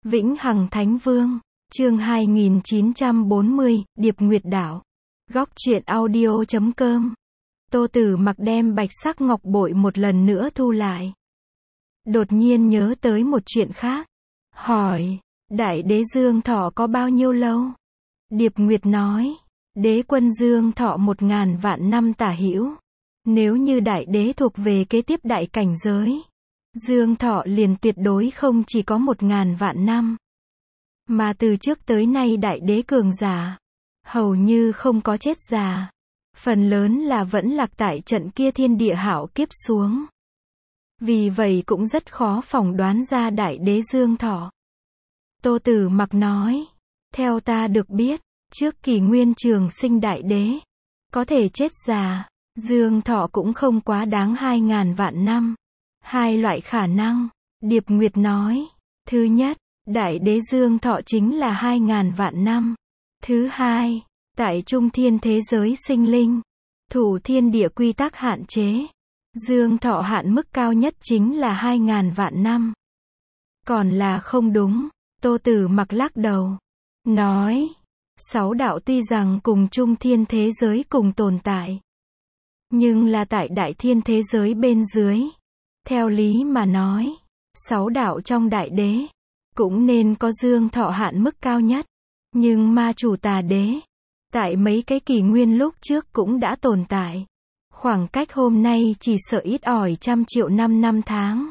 Vĩnh Hằng Thánh Vương, chương 2940, Điệp Nguyệt Đảo. Góc truyện audio.com. Tô Tử Mặc đem bạch sắc ngọc bội một lần nữa thu lại. Đột nhiên nhớ tới một chuyện khác. Hỏi, Đại Đế Dương Thọ có bao nhiêu lâu? Điệp Nguyệt nói, Đế quân Dương Thọ 1000 vạn năm tả hữu. Nếu như Đại Đế thuộc về kế tiếp đại cảnh giới, Dương Thọ liền tuyệt đối không chỉ có 1000 vạn năm. Mà từ trước tới nay Đại Đế cường giả, hầu như không có chết già. Phần lớn là vẫn lạc tại trận kia thiên địa hạo kiếp xuống. Vì vậy cũng rất khó phỏng đoán ra Đại Đế Dương Thọ. Tô Tử Mặc nói, theo ta được biết, trước kỷ nguyên trường sinh Đại Đế, có thể chết già, Dương Thọ cũng không quá đáng 2000 vạn năm. Hai loại khả năng, Điệp Nguyệt nói. Thứ nhất, Đại Đế Dương Thọ chính là 2000 vạn năm. Thứ hai, tại trung thiên thế giới sinh linh, thủ thiên địa quy tắc hạn chế, Dương Thọ hạn mức cao nhất chính là 2000 vạn năm. Còn là không đúng, Tô Tử Mặc lắc đầu, nói, 6 đạo tuy rằng cùng trung thiên thế giới cùng tồn tại, nhưng là tại đại thiên thế giới bên dưới. Theo lý mà nói, 6 đạo trong Đại Đế, cũng nên có Dương Thọ hạn mức cao nhất. Nhưng ma chủ Tà Đế, tại mấy cái kỷ nguyên lúc trước cũng đã tồn tại. Khoảng cách hôm nay chỉ sợ ít ỏi 100 triệu năm tháng.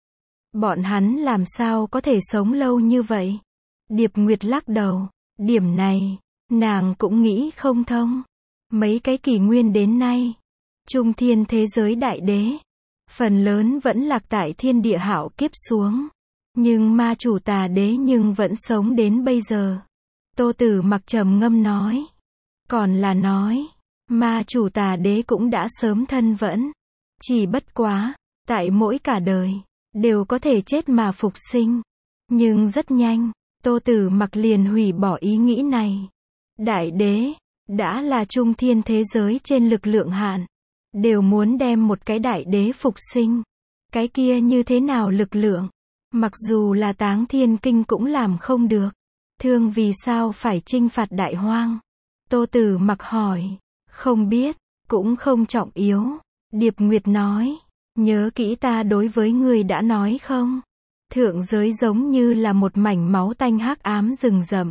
Bọn hắn làm sao có thể sống lâu như vậy? Điệp Nguyệt lắc đầu, điểm này, nàng cũng nghĩ không thông. Mấy cái kỷ nguyên đến nay, trung thiên thế giới Đại Đế, phần lớn vẫn lạc tại thiên địa hạo kiếp xuống. Nhưng ma chủ Tà Đế nhưng vẫn sống đến bây giờ. Tô Tử Mặc trầm ngâm nói. Còn là nói, ma chủ Tà Đế cũng đã sớm thân vẫn. Chỉ bất quá, tại mỗi cả đời, đều có thể chết mà phục sinh. Nhưng rất nhanh, Tô Tử Mặc liền hủy bỏ ý nghĩ này. Đại Đế, đã là trung thiên thế giới trên lực lượng hạn, đều muốn đem một cái Đại Đế phục sinh. Cái kia như thế nào lực lượng? Mặc dù là Táng Thiên Kinh cũng làm không được. Thương vì sao phải chinh phạt Đại Hoang? Tô Tử Mặc hỏi. Không biết, cũng không trọng yếu. Điệp Nguyệt nói. Nhớ kỹ ta đối với người đã nói không? Thượng giới giống như là một mảnh máu tanh hắc ám rừng rậm.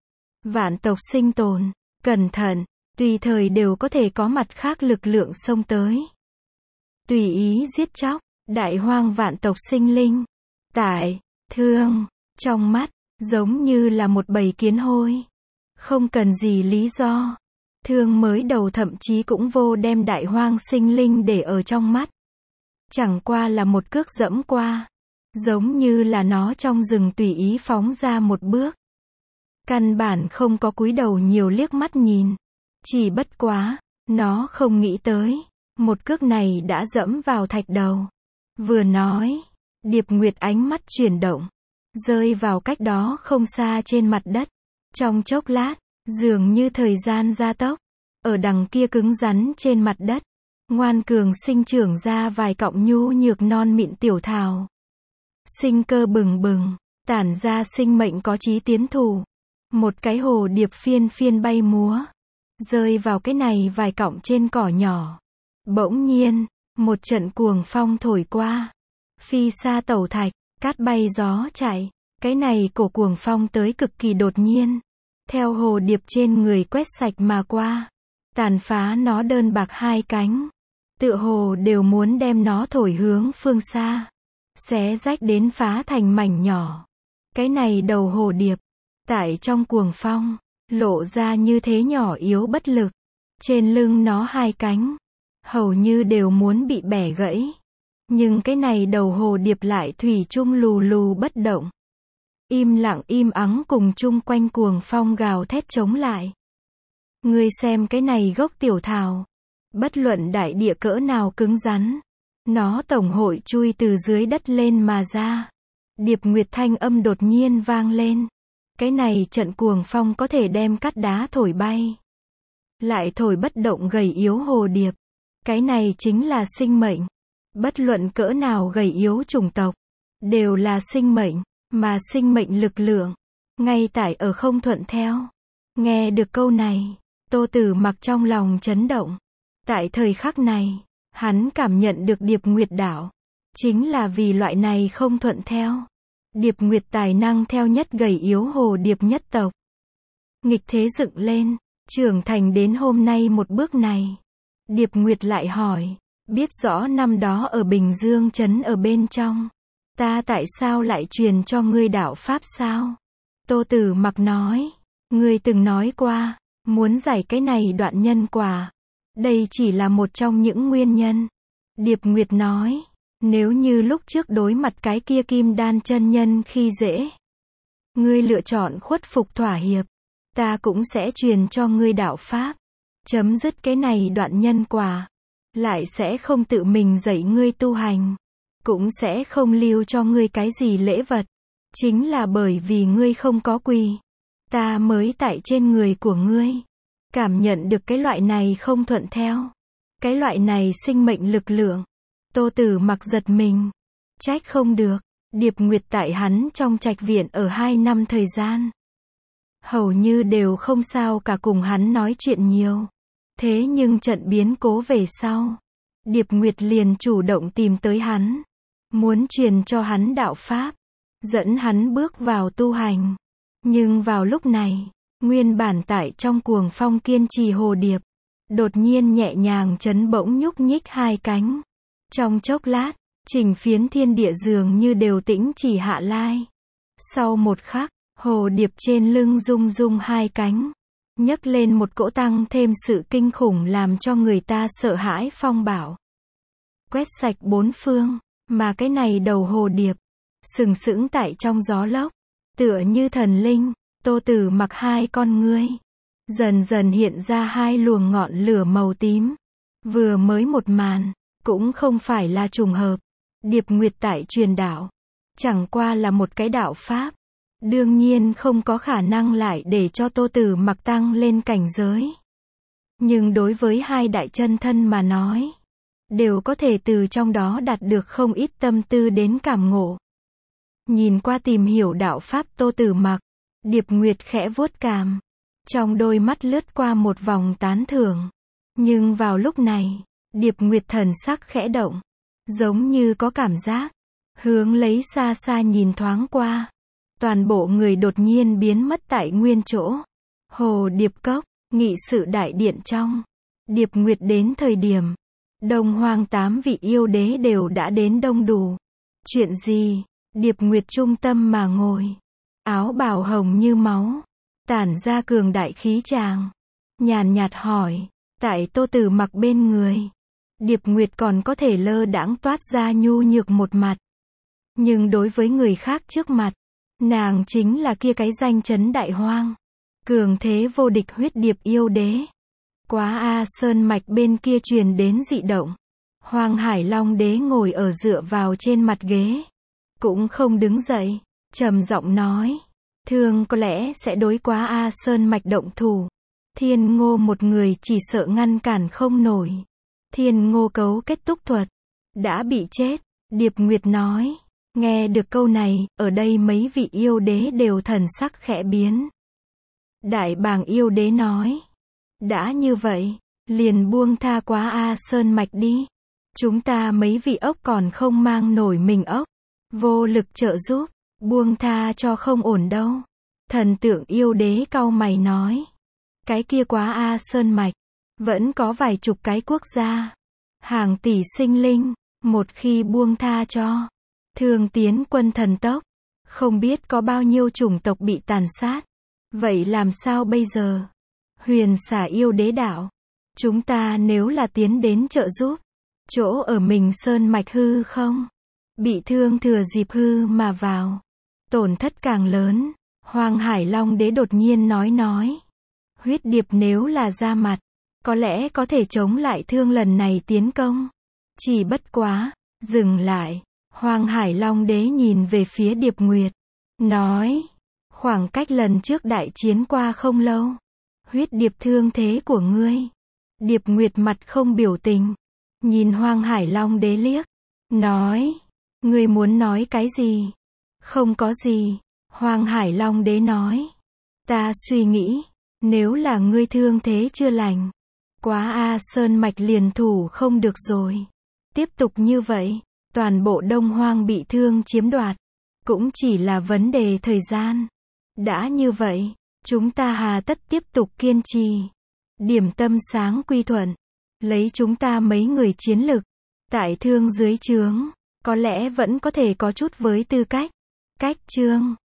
Vạn tộc sinh tồn, cẩn thận, tùy thời đều có thể có mặt khác lực lượng xông tới. Tùy ý giết chóc, Đại Hoang vạn tộc sinh linh. Tại, Thương, trong mắt, giống như là một bầy kiến hôi. Không cần gì lý do. Thương mới đầu thậm chí cũng vô đem Đại Hoang sinh linh để ở trong mắt. Chẳng qua là một cước dẫm qua. Giống như là nó trong rừng tùy ý phóng ra một bước. Căn bản không có cúi đầu nhiều liếc mắt nhìn. Chỉ bất quá, nó không nghĩ tới. Một cước này đã dẫm vào thạch đầu. Vừa nói, Điệp Nguyệt ánh mắt chuyển động, rơi vào cách đó không xa trên mặt đất. Trong chốc lát, dường như thời gian gia tốc, ở đằng kia cứng rắn trên mặt đất, ngoan cường sinh trưởng ra vài cọng nhu nhược non mịn tiểu thảo. Sinh cơ bừng bừng, tản ra sinh mệnh có chí tiến thủ. Một cái hồ điệp phiên phiên bay múa, rơi vào cái này vài cọng trên cỏ nhỏ. Bỗng nhiên, một trận cuồng phong thổi qua. Phi sa tẩu thạch, cát bay gió chạy. Cái này cổ cuồng phong tới cực kỳ đột nhiên. Theo hồ điệp trên người quét sạch mà qua. Tàn phá nó đơn bạc hai cánh. Tựa hồ đều muốn đem nó thổi hướng phương xa. Xé rách đến phá thành mảnh nhỏ. Cái này đầu hồ điệp, tại trong cuồng phong, lộ ra như thế nhỏ yếu bất lực. Trên lưng nó hai cánh, hầu như đều muốn bị bẻ gãy. Nhưng cái này đầu hồ điệp lại thủy chung lù lù bất động. Im lặng im ắng cùng chung quanh cuồng phong gào thét chống lại. Ngươi xem cái này gốc tiểu thảo. Bất luận đại địa cỡ nào cứng rắn, nó tổng hội chui từ dưới đất lên mà ra. Điệp Nguyệt thanh âm đột nhiên vang lên. Cái này trận cuồng phong có thể đem cát đá thổi bay. Lại thổi bất động gầy yếu hồ điệp. Cái này chính là sinh mệnh. Bất luận cỡ nào gầy yếu chủng tộc, đều là sinh mệnh. mà sinh mệnh lực lượng, ngay tại ở không thuận theo. Nghe được câu này, Tô Tử Mặc trong lòng chấn động. Tại thời khắc này, hắn cảm nhận được Điệp Nguyệt đạo. Chính là vì loại này không thuận theo. Điệp Nguyệt tài năng theo nhất gầy yếu hồ điệp nhất tộc. Nghịch thế dựng lên, trưởng thành đến hôm nay một bước này. Điệp Nguyệt lại hỏi, biết rõ năm đó ở Bình Dương trấn ở bên trong, ta tại sao lại truyền cho ngươi đạo pháp sao? Tô Tử Mặc nói, ngươi từng nói qua, muốn giải cái này đoạn nhân quả. Đây chỉ là một trong những nguyên nhân. Điệp Nguyệt nói, nếu như lúc trước đối mặt cái kia Kim Đan chân nhân khi dễ, ngươi lựa chọn khuất phục thỏa hiệp, ta cũng sẽ truyền cho ngươi đạo pháp, chấm dứt cái này đoạn nhân quả, lại sẽ không tự mình dạy ngươi tu hành, cũng sẽ không lưu cho ngươi cái gì lễ vật. Chính là bởi vì ngươi không có quỳ, ta mới tại trên người của ngươi cảm nhận được cái loại này không thuận theo, cái loại này sinh mệnh lực lượng. Tô Tử Mặc giật mình, trách không được, Điệp Nguyệt tại hắn trong trạch viện ở 2 năm thời gian, hầu như đều không sao cả cùng hắn nói chuyện nhiều. Thế nhưng trận biến cố về sau, Điệp Nguyệt liền chủ động tìm tới hắn, muốn truyền cho hắn đạo pháp, dẫn hắn bước vào tu hành. Nhưng vào lúc này, nguyên bản tại trong cuồng phong kiên trì hồ điệp, đột nhiên nhẹ nhàng chấn bỗng nhúc nhích hai cánh. Trong chốc lát, chỉnh phiến thiên địa dường như đều tĩnh chỉ hạ lai. Sau một khắc, hồ điệp trên lưng rung rung hai cánh, nhấc lên một cỗ tăng thêm sự kinh khủng làm cho người ta sợ hãi phong bạo, quét sạch bốn phương. Mà cái này đầu hồ điệp, sừng sững tại trong gió lốc, tựa như thần linh. Tô Tử Mặc hai con ngươi, dần dần hiện ra hai luồng ngọn lửa màu tím. Vừa mới một màn, cũng không phải là trùng hợp. Điệp Nguyệt tại truyền đạo, chẳng qua là một cái đạo pháp. Đương nhiên không có khả năng lại để cho Tô Tử Mặc tăng lên cảnh giới. Nhưng đối với hai đại chân thân mà nói, đều có thể từ trong đó đạt được không ít tâm tư đến cảm ngộ. Nhìn qua tìm hiểu đạo pháp Tô Tử Mặc, Điệp Nguyệt khẽ vuốt cằm, trong đôi mắt lướt qua một vòng tán thưởng. Nhưng vào lúc này, Điệp Nguyệt thần sắc khẽ động, giống như có cảm giác, hướng lấy xa xa nhìn thoáng qua. Toàn bộ người đột nhiên biến mất tại nguyên chỗ. Hồ Điệp Cốc, nghị sự đại điện trong. Điệp Nguyệt đến thời điểm, Đông Hoang 8 vị yêu đế đều đã đến đông đủ. Chuyện gì? Điệp Nguyệt trung tâm mà ngồi, áo bào hồng như máu, tản ra cường đại khí tràng, nhàn nhạt hỏi. Tại Tô Tử Mặc bên người, Điệp Nguyệt còn có thể lơ đãng toát ra nhu nhược một mặt. Nhưng đối với người khác trước mặt, nàng chính là kia cái danh chấn đại hoang, cường thế vô địch huyết điệp yêu đế. Quá A Sơn mạch bên kia truyền đến dị động. Hoang Hải Long đế ngồi ở dựa vào trên mặt ghế, cũng không đứng dậy, trầm giọng nói, thường có lẽ sẽ đối Quá A Sơn mạch động thủ. Thiên Ngô một người chỉ sợ ngăn cản không nổi. Thiên Ngô cấu kết túc thuật, đã bị chết. Điệp Nguyệt nói. Nghe được câu này, ở đây mấy vị yêu đế đều thần sắc khẽ biến. Đại Bàng yêu đế nói, đã như vậy, liền buông tha Quá A Sơn mạch đi. Chúng ta mấy vị ốc còn không mang nổi mình ốc, vô lực trợ giúp, buông tha cho không ổn đâu. Thần Tượng yêu đế cau mày nói, cái kia Quá A Sơn mạch, vẫn có vài chục cái quốc gia, hàng tỷ sinh linh, một khi buông tha cho, thường tiến quân thần tốc, không biết có bao nhiêu chủng tộc bị tàn sát. Vậy làm sao bây giờ? Huyền Xà yêu đế đạo, chúng ta nếu là tiến đến trợ giúp, chỗ ở mình sơn mạch hư không, bị thương thừa dịp hư mà vào, tổn thất càng lớn. Hoàng Hải Long đế đột nhiên nói, huyết điệp nếu là ra mặt, có lẽ có thể chống lại thương lần này tiến công. Chỉ bất quá, dừng lại. Hoàng Hải Long đế nhìn về phía Điệp Nguyệt, nói, khoảng cách lần trước đại chiến qua không lâu, huyết điệp thương thế của ngươi. Điệp Nguyệt mặt không biểu tình, nhìn Hoàng Hải Long đế liếc, nói, ngươi muốn nói cái gì? Không có gì. Hoàng Hải Long Đế nói. Ta suy nghĩ, nếu là ngươi thương thế chưa lành, quá A Sơn Mạch liền thủ không được rồi. Tiếp tục như vậy, toàn bộ Đông Hoang bị thương chiếm đoạt, cũng chỉ là vấn đề thời gian. Đã như vậy, chúng ta hà tất tiếp tục kiên trì. Điểm Tâm sáng quy thuận, lấy chúng ta mấy người chiến lực, tại Thương dưới trướng, có lẽ vẫn có thể có chút với tư cách. Cách chương